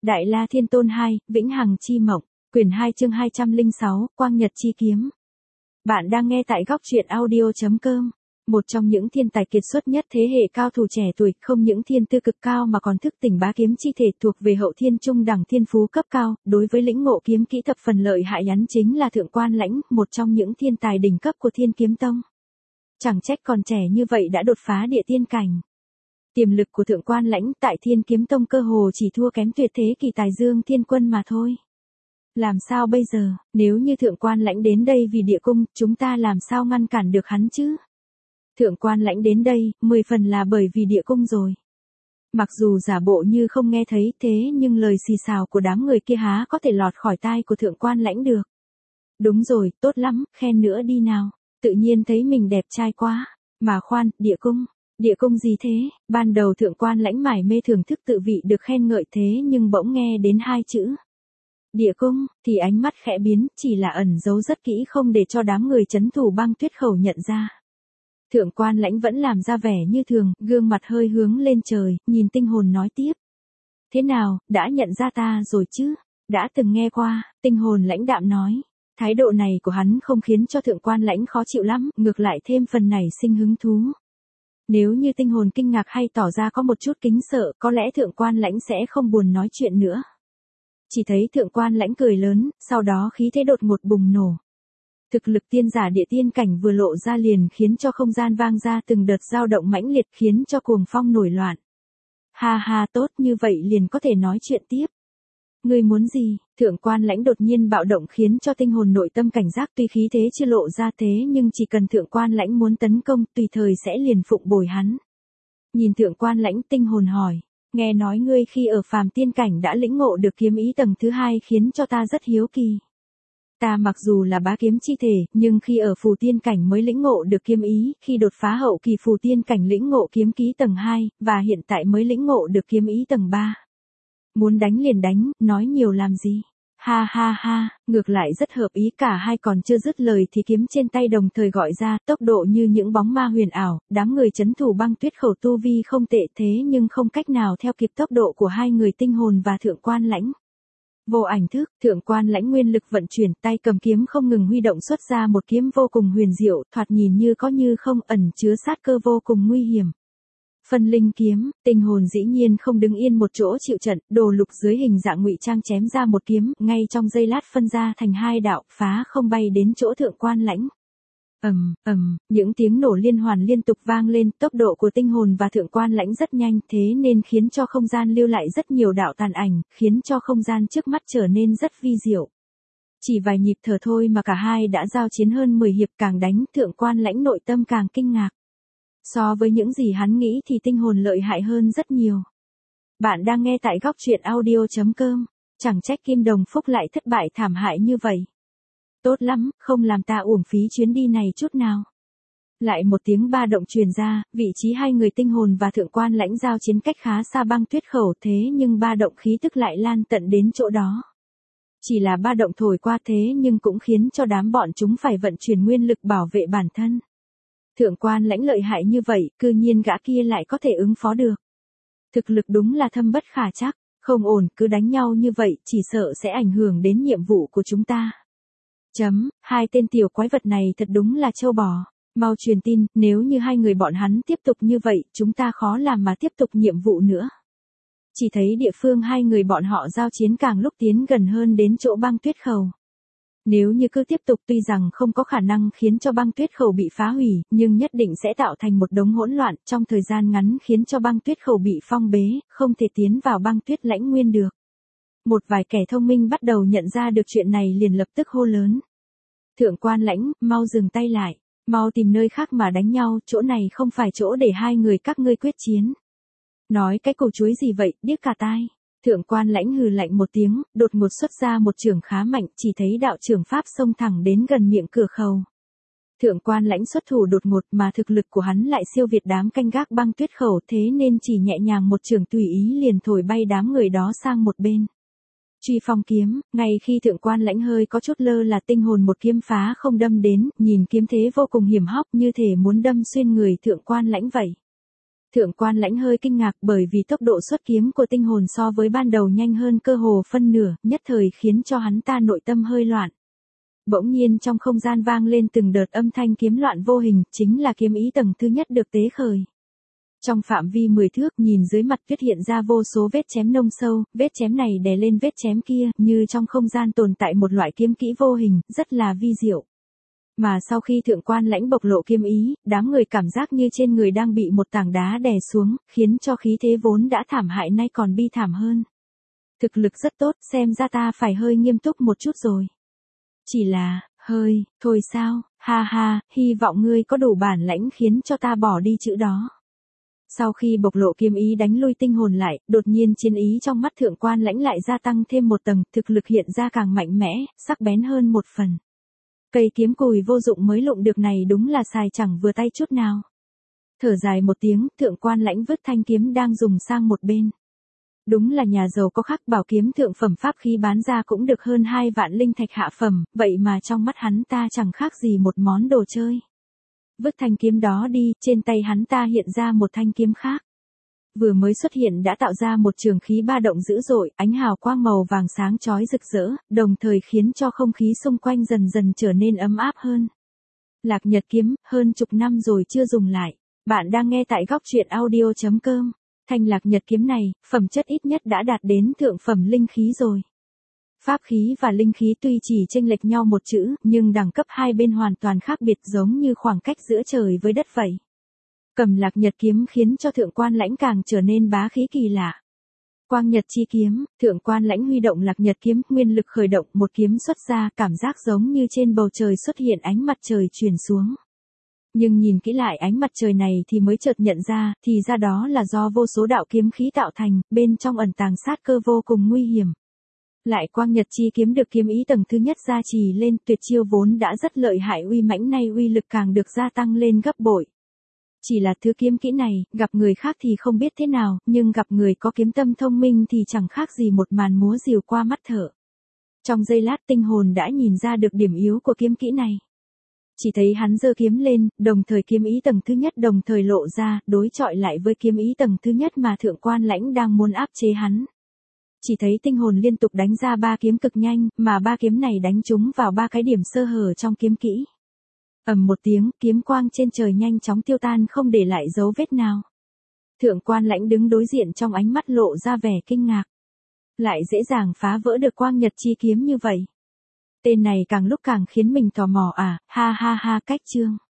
Đại La Thiên Tôn 2, Vĩnh Hằng Chi Mộng, quyển 2 chương 206, Quang Nhật Chi Kiếm. Bạn đang nghe tại góc truyện audio.com. Một trong những thiên tài kiệt xuất nhất thế hệ cao thủ trẻ tuổi, không những thiên tư cực cao mà còn thức tỉnh bá kiếm chi thể, thuộc về hậu thiên trung đẳng thiên phú cấp cao. Đối với lĩnh ngộ kiếm kỹ thập phần lợi hại hắn chính là Thượng Quan Lãnh, một trong những thiên tài đỉnh cấp của Thiên Kiếm Tông. Chẳng trách còn trẻ như vậy đã đột phá địa tiên cảnh. Tiềm lực của Thượng Quan Lãnh tại Thiên Kiếm Tông cơ hồ chỉ thua kém tuyệt thế kỳ tài Dương Thiên Quân mà thôi. Làm sao bây giờ, nếu như Thượng Quan Lãnh đến đây vì địa cung, chúng ta làm sao ngăn cản được hắn chứ? Thượng Quan Lãnh đến đây, 10 phần là bởi vì địa cung rồi. Mặc dù giả bộ như không nghe thấy thế nhưng lời xì xào của đám người kia há có thể lọt khỏi tai của Thượng Quan Lãnh được. Đúng rồi, tốt lắm, khen nữa đi nào. Tự nhiên thấy mình đẹp trai quá. Mà khoan, địa cung. Địa cung gì thế? Ban đầu Thượng Quan Lãnh mải mê thưởng thức tự vị được khen ngợi thế nhưng bỗng nghe đến hai chữ địa cung, thì ánh mắt khẽ biến, chỉ là ẩn giấu rất kỹ không để cho đám người trấn thủ Băng Tuyết Khẩu nhận ra. Thượng Quan Lãnh vẫn làm ra vẻ như thường, gương mặt hơi hướng lên trời, nhìn Tinh Hồn nói tiếp. Thế nào, đã nhận ra ta rồi chứ? Đã từng nghe qua, Tinh Hồn lãnh đạm nói. Thái độ này của hắn không khiến cho Thượng Quan Lãnh khó chịu lắm, ngược lại thêm phần nảy sinh hứng thú. Nếu như Tinh Hồn kinh ngạc hay tỏ ra có một chút kính sợ, có lẽ Thượng Quan Lãnh sẽ không buồn nói chuyện nữa. Chỉ thấy Thượng Quan Lãnh cười lớn, sau đó khí thế đột ngột bùng nổ. Thực lực tiên giả địa tiên cảnh vừa lộ ra liền khiến cho không gian vang ra từng đợt dao động mãnh liệt, khiến cho cuồng phong nổi loạn. Ha ha, tốt, như vậy liền có thể nói chuyện tiếp. Ngươi muốn gì? Thượng Quan Lãnh đột nhiên bạo động khiến cho Tinh Hồn nội tâm cảnh giác, tuy khí thế chưa lộ ra thế nhưng chỉ cần Thượng Quan Lãnh muốn tấn công, tùy thời sẽ liền phụng bồi hắn. Nhìn Thượng Quan Lãnh, Tinh Hồn hỏi, nghe nói ngươi khi ở phàm tiên cảnh đã lĩnh ngộ được kiếm ý tầng thứ 2 khiến cho ta rất hiếu kỳ. Ta mặc dù là bá kiếm chi thể, nhưng khi ở phù tiên cảnh mới lĩnh ngộ được kiếm ý, khi đột phá hậu kỳ phù tiên cảnh lĩnh ngộ kiếm kỹ tầng 2, và hiện tại mới lĩnh ngộ được kiếm ý tầng 3. Muốn đánh liền đánh, nói nhiều làm gì? Ha ha ha, ngược lại rất hợp ý. Cả hai còn chưa dứt lời thì kiếm trên tay đồng thời gọi ra, tốc độ như những bóng ma huyền ảo, đám người trấn thủ Băng Tuyết Khẩu tu vi không tệ thế nhưng không cách nào theo kịp tốc độ của hai người Tinh Hồn và Thượng Quan Lãnh. Vô ảnh thức, Thượng Quan Lãnh nguyên lực vận chuyển, tay cầm kiếm không ngừng huy động xuất ra một kiếm vô cùng huyền diệu, thoạt nhìn như có như không, ẩn chứa sát cơ vô cùng nguy hiểm. Phân linh kiếm, Tinh Hồn dĩ nhiên không đứng yên một chỗ chịu trận, đồ lục dưới hình dạng ngụy trang chém ra một kiếm, ngay trong giây lát phân ra thành hai đạo, phá không bay đến chỗ Thượng Quan Lãnh. Những tiếng nổ liên hoàn liên tục vang lên, tốc độ của Tinh Hồn và Thượng Quan Lãnh rất nhanh thế nên khiến cho không gian lưu lại rất nhiều đạo tàn ảnh, khiến cho không gian trước mắt trở nên rất vi diệu. Chỉ vài nhịp thở thôi mà cả hai đã giao chiến hơn 10 hiệp, càng đánh Thượng Quan Lãnh nội tâm càng kinh ngạc. So với những gì hắn nghĩ thì Tinh Hồn lợi hại hơn rất nhiều. Bạn đang nghe tại góc truyện audio.com, chẳng trách Kim Đồng Phúc lại thất bại thảm hại như vậy. Tốt lắm, không làm ta uổng phí chuyến đi này chút nào. Lại một tiếng ba động truyền ra, vị trí hai người Tinh Hồn và Thượng Quan Lãnh giao chiến cách khá xa Băng Tuyết Khẩu thế nhưng ba động khí tức lại lan tận đến chỗ đó. Chỉ là ba động thổi qua thế nhưng cũng khiến cho đám bọn chúng phải vận chuyển nguyên lực bảo vệ bản thân. Thượng Quan Lãnh lợi hại như vậy, cư nhiên gã kia lại có thể ứng phó được. Thực lực đúng là thâm bất khả trắc, không ổn, cứ đánh nhau như vậy, chỉ sợ sẽ ảnh hưởng đến nhiệm vụ của chúng ta. Hai tên tiểu quái vật này thật đúng là trâu bò. Mau truyền tin, nếu như hai người bọn hắn tiếp tục như vậy, chúng ta khó làm mà tiếp tục nhiệm vụ nữa. Chỉ thấy địa phương hai người bọn họ giao chiến càng lúc tiến gần hơn đến chỗ Băng Tuyết Khẩu. Nếu như cứ tiếp tục, tuy rằng không có khả năng khiến cho Băng Tuyết Khẩu bị phá hủy, nhưng nhất định sẽ tạo thành một đống hỗn loạn, trong thời gian ngắn khiến cho Băng Tuyết Khẩu bị phong bế, không thể tiến vào Băng Tuyết Lãnh Nguyên được. Một vài kẻ thông minh bắt đầu nhận ra được chuyện này liền lập tức hô lớn. Thượng Quan Lãnh, mau dừng tay lại, mau tìm nơi khác mà đánh nhau, chỗ này không phải chỗ để hai người các ngươi quyết chiến. Nói cái củ chuối gì vậy, điếc cả tai. Thượng Quan Lãnh hừ lạnh một tiếng, đột ngột xuất ra một chưởng khá mạnh, chỉ thấy đạo chưởng pháp xông thẳng đến gần miệng cửa khẩu. Thượng Quan Lãnh xuất thủ đột ngột mà thực lực của hắn lại siêu việt đám canh gác Băng Tuyết Khẩu thế nên chỉ nhẹ nhàng một chưởng tùy ý liền thổi bay đám người đó sang một bên. Truy phong kiếm, ngay khi Thượng Quan Lãnh hơi có chút lơ là Tinh Hồn một kiếm phá không đâm đến, nhìn kiếm thế vô cùng hiểm hóc như thể muốn đâm xuyên người Thượng Quan Lãnh vậy. Thượng quan Lãnh hơi kinh ngạc bởi vì tốc độ xuất kiếm của tinh hồn so với ban đầu nhanh hơn cơ hồ phân nửa, nhất thời khiến cho hắn ta nội tâm hơi loạn. Bỗng nhiên trong không gian vang lên từng đợt âm thanh kiếm loạn vô hình, chính là kiếm ý tầng thứ nhất được tế khởi. Trong phạm vi 10 thước nhìn dưới mặt tuyết hiện ra vô số vết chém nông sâu, vết chém này đè lên vết chém kia, như trong không gian tồn tại một loại kiếm kỹ vô hình, rất là vi diệu. Mà sau khi thượng quan Lãnh bộc lộ kiếm ý, đám người cảm giác như trên người đang bị một tảng đá đè xuống, khiến cho khí thế vốn đã thảm hại nay còn bi thảm hơn. Thực lực rất tốt, xem ra ta phải hơi nghiêm túc một chút rồi. Chỉ là, hơi, thôi sao, ha ha, hy vọng ngươi có đủ bản lãnh khiến cho ta bỏ đi chữ đó. Sau khi bộc lộ kiếm ý đánh lui tinh hồn lại, đột nhiên chiến ý trong mắt thượng quan Lãnh lại gia tăng thêm một tầng, thực lực hiện ra càng mạnh mẽ, sắc bén hơn một phần. Cây kiếm cùi vô dụng mới lụng được này đúng là xài chẳng vừa tay chút nào. Thở dài một tiếng, thượng quan Lãnh vứt thanh kiếm đang dùng sang một bên. Đúng là nhà giàu có khắc, bảo kiếm thượng phẩm pháp khí bán ra cũng được hơn 2 vạn linh thạch hạ phẩm, vậy mà trong mắt hắn ta chẳng khác gì một món đồ chơi. Vứt thanh kiếm đó đi, trên tay hắn ta hiện ra một thanh kiếm khác. Vừa mới xuất hiện đã tạo ra một trường khí ba động dữ dội, ánh hào quang màu vàng sáng chói rực rỡ, đồng thời khiến cho không khí xung quanh dần dần trở nên ấm áp hơn. Lạc Nhật kiếm, hơn chục năm rồi chưa dùng lại. Bạn đang nghe tại góc truyện audio.com. Thanh Lạc Nhật kiếm này, phẩm chất ít nhất đã đạt đến thượng phẩm linh khí rồi. Pháp khí và linh khí tuy chỉ chênh lệch nhau một chữ, nhưng đẳng cấp hai bên hoàn toàn khác biệt, giống như khoảng cách giữa trời với đất vậy. Cầm Lạc Nhật kiếm khiến cho thượng quan Lãnh càng trở nên bá khí kỳ lạ. Quang Nhật chi kiếm, thượng quan Lãnh huy động Lạc Nhật kiếm, nguyên lực khởi động, một kiếm xuất ra, cảm giác giống như trên bầu trời xuất hiện ánh mặt trời truyền xuống. Nhưng nhìn kỹ lại ánh mặt trời này thì mới chợt nhận ra, thì ra đó là do vô số đạo kiếm khí tạo thành, bên trong ẩn tàng sát cơ vô cùng nguy hiểm. Lại Quang Nhật chi kiếm được kiếm ý tầng thứ nhất gia trì lên, tuyệt chiêu vốn đã rất lợi hại uy mãnh nay uy lực càng được gia tăng lên gấp bội. Chỉ là thứ kiếm kỹ này, gặp người khác thì không biết thế nào, nhưng gặp người có kiếm tâm thông minh thì chẳng khác gì một màn múa rìu qua mắt thợ. Trong giây lát tinh hồn đã nhìn ra được điểm yếu của kiếm kỹ này. Chỉ thấy hắn giơ kiếm lên, đồng thời kiếm ý tầng thứ nhất đồng thời lộ ra, đối chọi lại với kiếm ý tầng thứ nhất mà thượng quan Lãnh đang muốn áp chế hắn. Chỉ thấy tinh hồn liên tục đánh ra 3 kiếm cực nhanh, mà 3 kiếm này đánh trúng vào 3 cái điểm sơ hở trong kiếm kỹ. Ầm một tiếng, kiếm quang trên trời nhanh chóng tiêu tan không để lại dấu vết nào. Thượng quan Lãnh đứng đối diện trong ánh mắt lộ ra vẻ kinh ngạc. Lại dễ dàng phá vỡ được Quang Nhật chi kiếm như vậy. Tên này càng lúc càng khiến mình tò mò à, ha ha ha, cách chương.